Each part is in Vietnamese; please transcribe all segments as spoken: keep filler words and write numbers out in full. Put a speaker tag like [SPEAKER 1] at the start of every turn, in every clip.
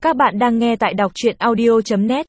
[SPEAKER 1] Các bạn đang nghe tại đọc truyện audio chấm net.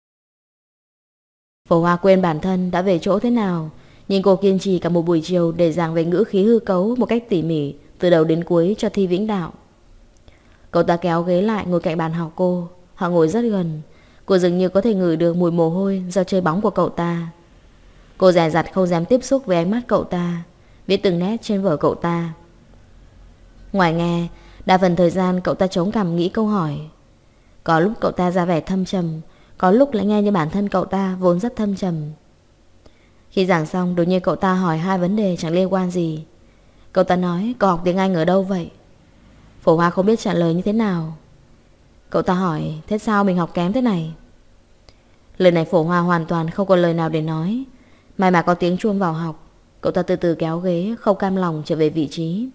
[SPEAKER 2] Phổ Hoa quên bản thân đã về chỗ thế nào, nhưng cô kiên trì cả một buổi chiều để giảng về ngữ khí hư cấu một cách tỉ mỉ từ đầu đến cuối cho Thi Vĩnh Đạo. Cậu ta kéo ghế lại ngồi cạnh bàn học cô. Họ ngồi rất gần. Cô dường như có thể ngửi được mùi mồ hôi do chơi bóng của cậu ta. Cô dè dặt không dám tiếp xúc với ánh mắt cậu ta, viết từng nét trên vở cậu ta. Ngoài nghe, đa phần thời gian cậu ta chống cằm nghĩ câu hỏi. Có lúc cậu ta ra vẻ thâm trầm, có lúc lại nghe như bản thân cậu ta vốn rất thâm trầm. Khi giảng xong, đột nhiên cậu ta hỏi hai vấn đề chẳng liên quan gì. Cậu ta nói, cậu học tiếng Anh ở đâu vậy? Phổ Hoa không biết trả lời như thế nào. Cậu ta hỏi, thế sao mình học kém thế này? Lời này Phổ Hoa hoàn toàn không có lời nào để nói. May mà có tiếng chuông vào học. Cậu ta từ từ kéo ghế, không cam lòng trở về vị trí.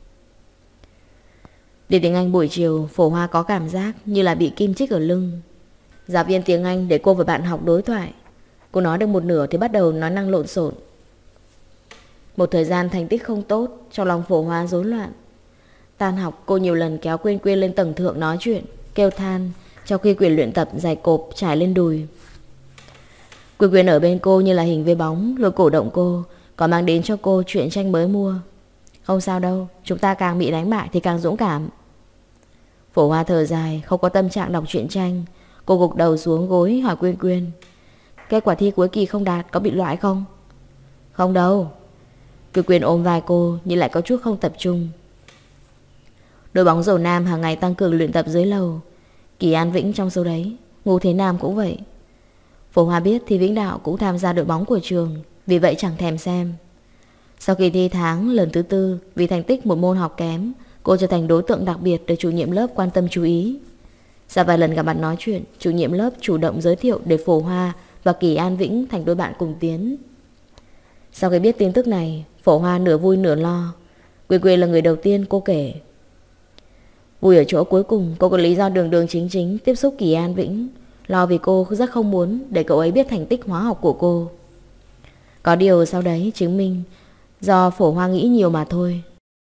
[SPEAKER 2] Đi tiếng Anh buổi chiều, Phổ Hoa có cảm giác như là bị kim chích ở lưng. Giáo viên tiếng Anh để cô và bạn học đối thoại. Cô nói được một nửa thì bắt đầu nói năng lộn xộn. Một thời gian thành tích không tốt, trong lòng Phổ Hoa rối loạn. Tan học cô nhiều lần kéo Quyên Quyên lên tầng thượng nói chuyện, kêu than, trong khi quyển luyện tập giày cộp trải lên đùi. Quyên Quyên ở bên cô như là hình với bóng, rồi cổ động cô, còn mang đến cho cô truyện tranh mới mua. Không sao đâu, chúng ta càng bị đánh bại thì càng dũng cảm. Phổ Hoa thở dài, không có tâm trạng đọc truyện tranh. Cô gục đầu xuống gối hỏi Quyên Quyên, kết quả thi cuối kỳ không đạt có bị loại không? Không đâu. Quyên Quyên ôm vai cô nhưng lại có chút không tập trung. Đội bóng rổ nam hàng ngày tăng cường luyện tập dưới lầu. Kỳ An Vĩnh trong số đấy, Ngô Thế Nam cũng vậy. Phổ Hoa biết thì Vĩnh Đạo cũng tham gia đội bóng của trường, vì vậy chẳng thèm xem. Sau khi thi tháng lần thứ tư, vì thành tích một môn học kém, cô trở thành đối tượng đặc biệt được chủ nhiệm lớp quan tâm chú ý. Sau vài lần gặp mặt nói chuyện, chủ nhiệm lớp chủ động giới thiệu để Phổ Hoa và Kỳ An Vĩnh thành đôi bạn cùng tiến. Sau khi biết tin tức này, Phổ Hoa nửa vui nửa lo. Quyên Quyên là người đầu tiên cô kể. Vui ở chỗ cuối cùng cô có lý do đường đường chính chính tiếp xúc Kỳ An Vĩnh, lo vì cô rất không muốn để cậu ấy biết thành tích hóa học của cô. Có điều sau đấy chứng minh do Phổ Hoa nghĩ nhiều mà thôi.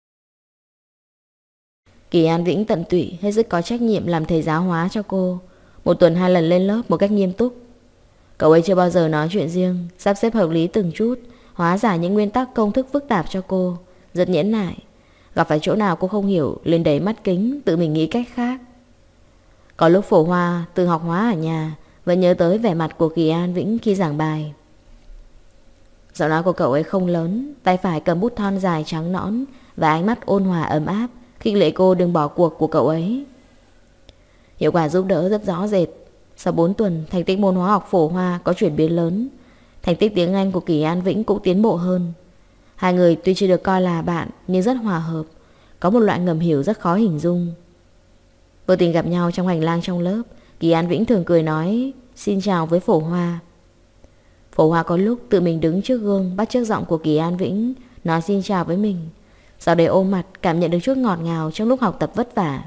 [SPEAKER 2] Kỳ An Vĩnh tận tụy, hết sức có trách nhiệm làm thầy giáo hóa cho cô. Một tuần hai lần lên lớp một cách nghiêm túc. Cậu ấy chưa bao giờ nói chuyện riêng, sắp xếp hợp lý từng chút, hóa giải những nguyên tắc công thức phức tạp cho cô, rất nhẫn nại. Gặp phải chỗ nào cô không hiểu, lên đẩy mắt kính, tự mình nghĩ cách khác. Có lúc Phổ Hoa tự học hóa ở nhà, vẫn nhớ tới vẻ mặt của Kỳ An Vĩnh khi giảng bài. Giọng nói của cậu ấy không lớn, tay phải cầm bút thon dài trắng nõn và ánh mắt ôn hòa ấm áp, khích lệ cô đừng bỏ cuộc của cậu ấy. Hiệu quả giúp đỡ rất rõ rệt. Sau bốn tuần, thành tích môn hóa học Phổ Hoa có chuyển biến lớn. Thành tích tiếng Anh của Kỳ An Vĩnh cũng tiến bộ hơn. Hai người tuy chưa được coi là bạn nhưng rất hòa hợp, có một loại ngầm hiểu rất khó hình dung. Vô tình gặp nhau trong hành lang trong lớp, Kỳ An Vĩnh thường cười nói xin chào với Phổ Hoa. Phổ Hoa có lúc tự mình đứng trước gương bắt chước giọng của Kỳ An Vĩnh nói xin chào với mình, sau đấy ôm mặt cảm nhận được chút ngọt ngào trong lúc học tập vất vả.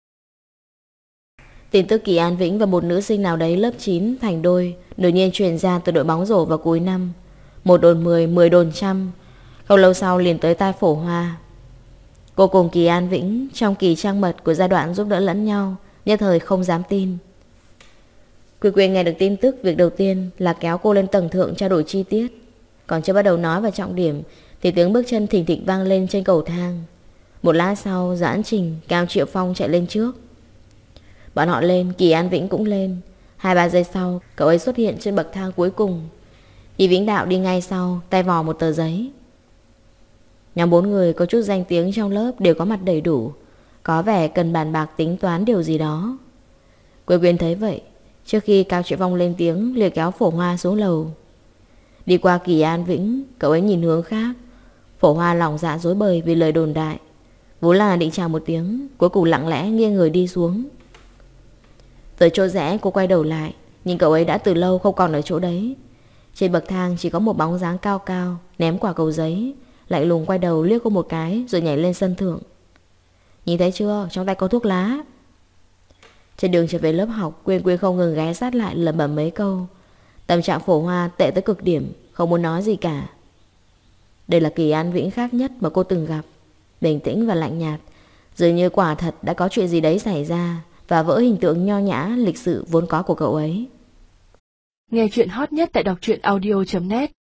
[SPEAKER 2] Tin tức Kỳ An Vĩnh và một nữ sinh nào đấy lớp chín thành đôi đột nhiên truyền ra từ đội bóng rổ vào cuối năm. Một đồn mười, mười đồn trăm. Không lâu sau liền tới tai Phổ Hoa. Cô cùng Kỳ An Vĩnh trong kỳ trang mật của giai đoạn giúp đỡ lẫn nhau, nhất thời không dám tin. Quyên Quyên nghe được tin tức, việc đầu tiên là kéo cô lên tầng thượng trao đổi chi tiết. Còn chưa bắt đầu nói vào trọng điểm thì tiếng bước chân thình thịch vang lên trên cầu thang. Một lát sau, Doãn Trình, Cao Triệu Phong chạy lên trước. Bọn họ lên, Kỳ An Vĩnh cũng lên. Hai ba giây sau, cậu ấy xuất hiện trên bậc thang cuối cùng. Thì Vĩnh Đạo đi ngay sau, tay vò một tờ giấy. Nhóm bốn người có chút danh tiếng trong lớp đều có mặt đầy đủ, có vẻ cần bàn bạc tính toán điều gì đó. Quyên Quyên thấy vậy, trước khi Cao Triệu Phong lên tiếng liền kéo Phổ Hoa xuống lầu. Đi qua Kỳ An Vĩnh, cậu ấy nhìn hướng khác. Phổ Hoa lòng dạ rối bời vì lời đồn đại, vốn là định chào một tiếng, cuối cùng lặng lẽ nghiêng người đi xuống. Tới chỗ rẽ cô quay đầu lại, nhưng cậu ấy đã từ lâu không còn ở chỗ đấy. Trên bậc thang chỉ có một bóng dáng cao cao ném quả cầu giấy, lạnh lùng quay đầu liếc cô một cái rồi nhảy lên sân thượng. Nhìn thấy chưa, trong tay có thuốc lá. Trên đường trở về lớp học, Quyên Quyên không ngừng ghé sát lại lẩm bẩm mấy câu. Tâm trạng Phổ Hoa tệ tới cực điểm, không muốn nói gì cả. Đây là Kỳ An Vĩnh khác nhất mà cô từng gặp, bình tĩnh và lạnh nhạt, dường như quả thật đã có chuyện gì đấy xảy ra, và vỡ hình tượng nho nhã, lịch sự vốn có của cậu ấy.
[SPEAKER 1] Nghe chuyện hot nhất tại đọc truyện audio chấm net.